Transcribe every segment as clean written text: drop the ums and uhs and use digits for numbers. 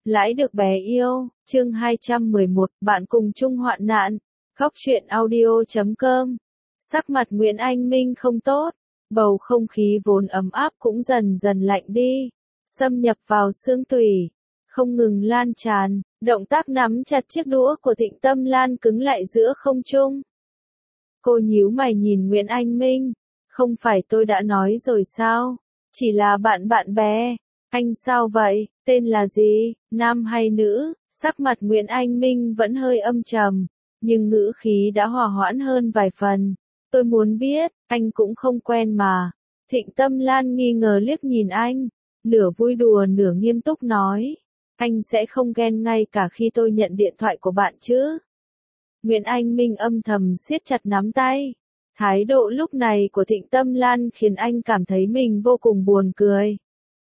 Lãi được bé yêu, chương 211, bạn cùng chung hoạn nạn. Góc truyện audio.com. Sắc mặt Nguyễn Anh Minh không tốt, bầu không khí vốn ấm áp cũng dần dần lạnh đi, xâm nhập vào xương tủy, không ngừng lan tràn, động tác nắm chặt chiếc đũa của Thịnh Tâm Lan cứng lại giữa không trung. Cô nhíu mày nhìn Nguyễn Anh Minh, không phải tôi đã nói rồi sao, chỉ là bạn bè. Anh sao vậy, tên là gì, nam hay nữ? Sắc mặt Nguyễn Anh Minh vẫn hơi âm trầm, nhưng ngữ khí đã hòa hoãn hơn vài phần. Tôi muốn biết, anh cũng không quen mà. Thịnh Tâm Lan nghi ngờ liếc nhìn anh, nửa vui đùa nửa nghiêm túc nói. Anh sẽ không ghen ngay cả khi tôi nhận điện thoại của bạn chứ? Nguyễn Anh Minh âm thầm siết chặt nắm tay. Thái độ lúc này của Thịnh Tâm Lan khiến anh cảm thấy mình vô cùng buồn cười.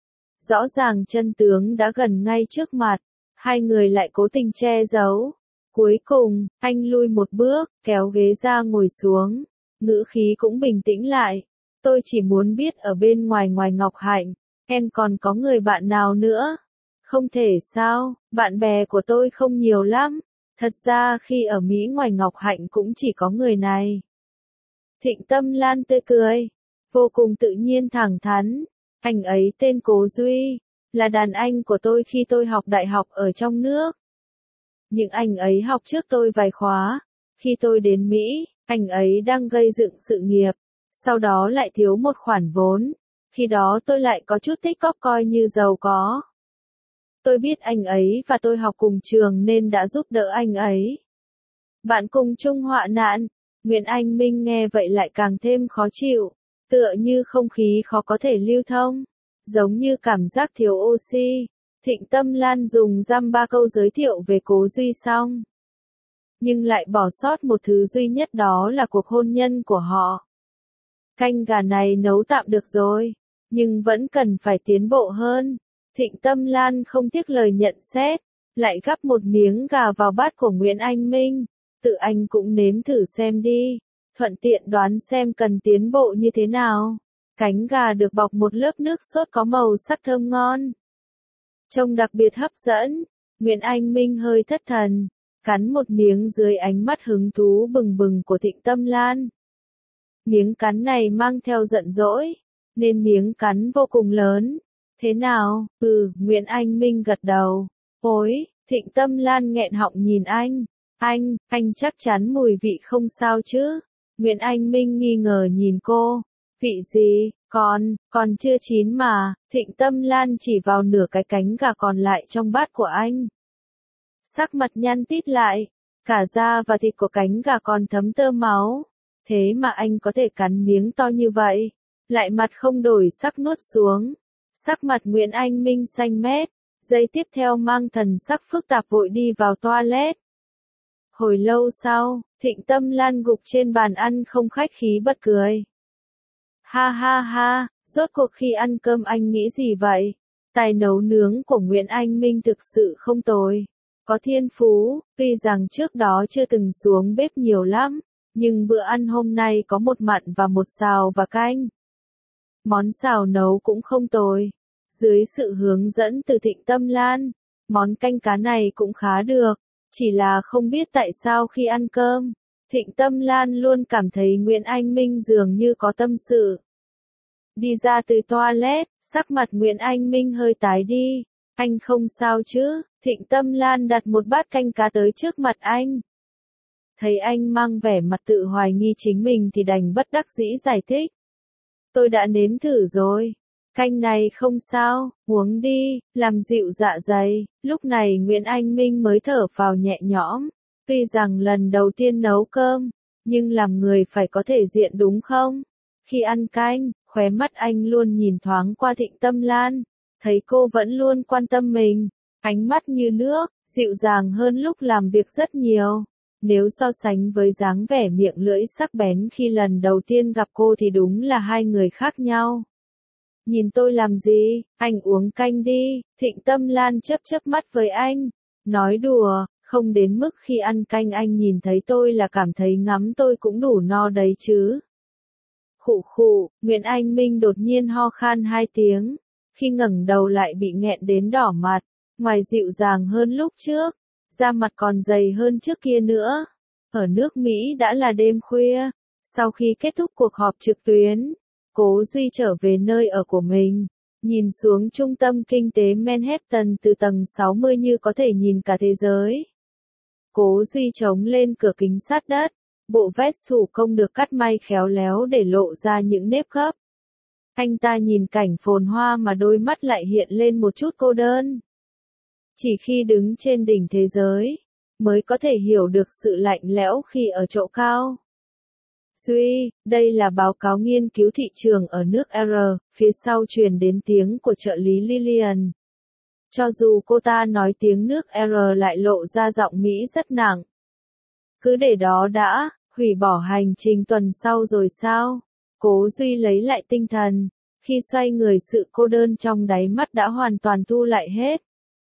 Rõ ràng chân tướng đã gần ngay trước mặt, hai người lại cố tình che giấu. Cuối cùng, anh lui một bước, kéo ghế ra ngồi xuống, ngữ khí cũng bình tĩnh lại. Tôi chỉ muốn biết ở bên ngoài ngoài Ngọc Hạnh, em còn có người bạn nào nữa? Không thể sao, bạn bè của tôi không nhiều lắm. Thật ra khi ở Mỹ ngoài Ngọc Hạnh cũng chỉ có người này. Thịnh Tâm Lan tươi cười, vô cùng tự nhiên thẳng thắn. Anh ấy tên Cố Duy, là đàn anh của tôi khi tôi học đại học ở trong nước. Nhưng anh ấy học trước tôi vài khóa. Khi tôi đến Mỹ, anh ấy đang gây dựng sự nghiệp, sau đó lại thiếu một khoản vốn. Khi đó tôi lại có chút tích cóp coi như giàu có. Tôi biết anh ấy và tôi học cùng trường nên đã giúp đỡ anh ấy. Bạn cùng chung họa nạn. Nguyễn Anh Minh nghe vậy lại càng thêm khó chịu. Tựa như không khí khó có thể lưu thông, giống như cảm giác thiếu oxy. Thịnh Tâm Lan dùng dăm ba câu giới thiệu về Cố Duy xong, nhưng lại bỏ sót một thứ duy nhất, đó là cuộc hôn nhân của họ. Canh gà này nấu tạm được rồi, nhưng vẫn cần phải tiến bộ hơn. Thịnh Tâm Lan không tiếc lời nhận xét, lại gắp một miếng gà vào bát của Nguyễn Anh Minh. Tự anh cũng nếm thử xem đi. Thuận tiện đoán xem cần tiến bộ như thế nào. Cánh gà được bọc một lớp nước sốt có màu sắc thơm ngon, trông đặc biệt hấp dẫn. Nguyễn Anh Minh hơi thất thần, cắn một miếng dưới ánh mắt hứng thú bừng bừng của Thịnh Tâm Lan. Miếng cắn này mang theo giận dỗi, nên miếng cắn vô cùng lớn. Thế nào? Nguyễn Anh Minh gật đầu. Ôi, Thịnh Tâm Lan nghẹn họng nhìn anh. Anh chắc chắn mùi vị không sao chứ? Nguyễn Anh Minh nghi ngờ nhìn cô. Vị gì? Còn chưa chín mà. Thịnh Tâm Lan chỉ vào nửa cái cánh gà còn lại trong bát của anh. Sắc mặt nhăn tít lại. Cả da và thịt của cánh gà còn thấm tơ máu. Thế mà anh có thể cắn miếng to như vậy. Lại mặt không đổi sắc nuốt xuống. Sắc mặt Nguyễn Anh Minh xanh mét. Giây tiếp theo mang thần sắc phức tạp vội đi vào toilet. Hồi lâu sau, Thịnh Tâm Lan gục trên bàn ăn không khách khí bật cười. Ha ha ha, rốt cuộc khi ăn cơm anh nghĩ gì vậy? Tài nấu nướng của Nguyễn Anh Minh thực sự không tồi. Có thiên phú, tuy rằng trước đó chưa từng xuống bếp nhiều lắm, nhưng bữa ăn hôm nay có một mặn và một xào và canh. Món xào nấu cũng không tồi. Dưới sự hướng dẫn từ Thịnh Tâm Lan, món canh cá này cũng khá được. Chỉ là không biết tại sao khi ăn cơm, Thịnh Tâm Lan luôn cảm thấy Nguyễn Anh Minh dường như có tâm sự. Đi ra từ toilet, sắc mặt Nguyễn Anh Minh hơi tái đi. Anh không sao chứ? Thịnh Tâm Lan đặt một bát canh cá tới trước mặt anh. Thấy anh mang vẻ mặt tự hoài nghi chính mình thì đành bất đắc dĩ giải thích. Tôi đã nếm thử rồi. Canh này không sao, uống đi, làm dịu dạ dày. Lúc này Nguyễn Anh Minh mới thở phào nhẹ nhõm. Tuy rằng lần đầu tiên nấu cơm, nhưng làm người phải có thể diện đúng không? Khi ăn canh, khóe mắt anh luôn nhìn thoáng qua Thịnh Tâm Lan. Thấy cô vẫn luôn quan tâm mình. Ánh mắt như nước, dịu dàng hơn lúc làm việc rất nhiều. Nếu so sánh với dáng vẻ miệng lưỡi sắc bén khi lần đầu tiên gặp cô thì đúng là hai người khác nhau. Nhìn tôi làm gì, anh uống canh đi. Thịnh Tâm Lan chớp mắt với anh. Nói đùa, không đến mức khi ăn canh anh nhìn thấy tôi là cảm thấy ngắm tôi cũng đủ no đấy chứ. Khụ khụ, Nguyễn Anh Minh đột nhiên ho khan 2 tiếng. Khi ngẩng đầu lại bị nghẹn đến đỏ mặt. Ngoài dịu dàng hơn lúc trước, da mặt còn dày hơn trước kia nữa. Ở nước Mỹ đã là đêm khuya, sau khi kết thúc cuộc họp trực tuyến, Cố Duy trở về nơi ở của mình, nhìn xuống trung tâm kinh tế Manhattan từ tầng 60 như có thể nhìn cả thế giới. Cố Duy chống lên cửa kính sát đất, bộ vest thủ công được cắt may khéo léo để lộ ra những nếp gấp. Anh ta nhìn cảnh phồn hoa mà đôi mắt lại hiện lên một chút cô đơn. Chỉ khi đứng trên đỉnh thế giới, mới có thể hiểu được sự lạnh lẽo khi ở chỗ cao. Duy, đây là báo cáo nghiên cứu thị trường ở nước R, phía sau truyền đến tiếng của trợ lý Lillian. Cho dù cô ta nói tiếng nước R lại lộ ra giọng Mỹ rất nặng. Cứ để đó đã, hủy bỏ hành trình tuần sau rồi sao? Cố Duy lấy lại tinh thần, khi xoay người sự cô đơn trong đáy mắt đã hoàn toàn thu lại hết.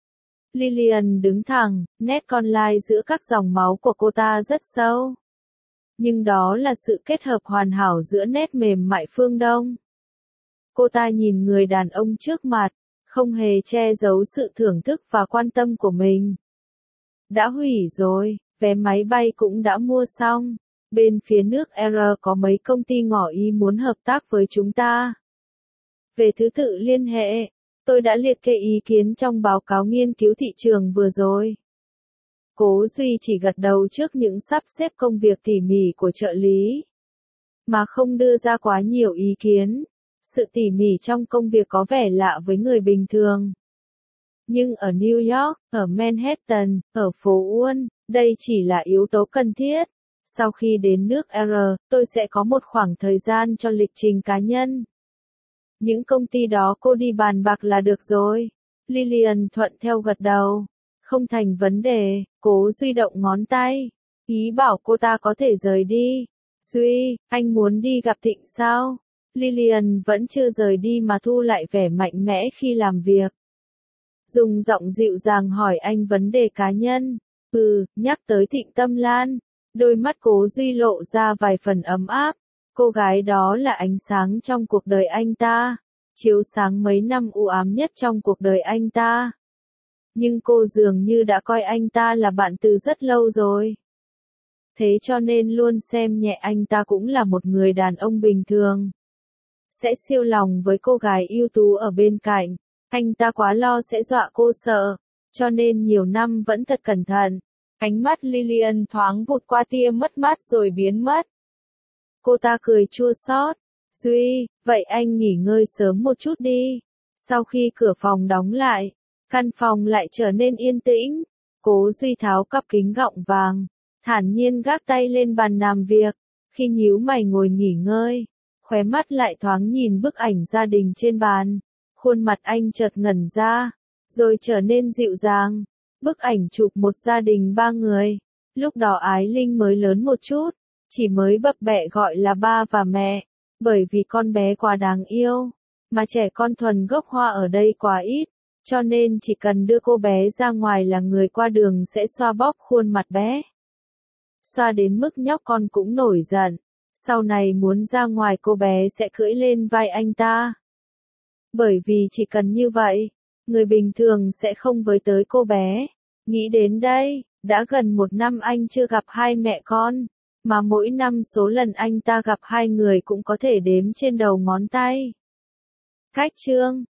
Lillian đứng thẳng, nét con lai giữa các dòng máu của cô ta rất sâu. Nhưng đó là sự kết hợp hoàn hảo giữa nét mềm mại phương Đông. Cô ta nhìn người đàn ông trước mặt, không hề che giấu sự thưởng thức và quan tâm của mình. Đã hủy rồi, vé máy bay cũng đã mua xong. Bên phía nước R có mấy công ty ngỏ ý muốn hợp tác với chúng ta. Về thứ tự liên hệ, tôi đã liệt kê ý kiến trong báo cáo nghiên cứu thị trường vừa rồi. Cố Duy chỉ gật đầu trước những sắp xếp công việc tỉ mỉ của trợ lý, mà không đưa ra quá nhiều ý kiến. Sự tỉ mỉ trong công việc có vẻ lạ với người bình thường. Nhưng ở New York, ở Manhattan, ở phố Wall, đây chỉ là yếu tố cần thiết. Sau khi đến nước R, tôi sẽ có một khoảng thời gian cho lịch trình cá nhân. Những công ty đó cô đi bàn bạc là được rồi. Lillian thuận theo gật đầu. Không thành vấn đề, Cố Duy động ngón tay. Ý bảo cô ta có thể rời đi. Duy, anh muốn đi gặp Thịnh sao? Lillian vẫn chưa rời đi mà thu lại vẻ mạnh mẽ khi làm việc. Dùng giọng dịu dàng hỏi anh vấn đề cá nhân. Nhắc tới Thịnh Tâm Lan. Đôi mắt Cố Duy lộ ra vài phần ấm áp. Cô gái đó là ánh sáng trong cuộc đời anh ta. Chiếu sáng mấy năm u ám nhất trong cuộc đời anh ta. Nhưng cô dường như đã coi anh ta là bạn từ rất lâu rồi. Thế cho nên luôn xem nhẹ anh ta cũng là một người đàn ông bình thường. Sẽ siêu lòng với cô gái ưu tú ở bên cạnh. Anh ta quá lo sẽ dọa cô sợ. Cho nên nhiều năm vẫn thật cẩn thận. Ánh mắt Lillian thoáng vụt qua tia mất mát rồi biến mất. Cô ta cười chua xót. Duy, vậy anh nghỉ ngơi sớm một chút đi. Sau khi cửa phòng đóng lại, căn phòng lại trở nên yên tĩnh. Cố Duy tháo cặp kính gọng vàng, thản nhiên gác tay lên bàn làm việc. Khi nhíu mày ngồi nghỉ ngơi, khóe mắt lại thoáng nhìn bức ảnh gia đình trên bàn. Khuôn mặt anh chợt ngẩn ra, rồi trở nên dịu dàng. Bức ảnh chụp một gia đình 3 người. Lúc đó Ái Linh mới lớn một chút, chỉ mới bập bẹ gọi là ba và mẹ, bởi vì con bé quá đáng yêu, mà trẻ con thuần gốc Hoa ở đây quá ít, cho nên chỉ cần đưa cô bé ra ngoài là người qua đường sẽ xoa bóp khuôn mặt bé. Xoa đến mức nhóc con cũng nổi giận, sau này muốn ra ngoài cô bé sẽ cưỡi lên vai anh ta. Bởi vì chỉ cần như vậy, người bình thường sẽ không với tới cô bé. Nghĩ đến đây, đã gần 1 năm anh chưa gặp hai mẹ con, mà mỗi năm số lần anh ta gặp hai người cũng có thể đếm trên đầu ngón tay. Cách chương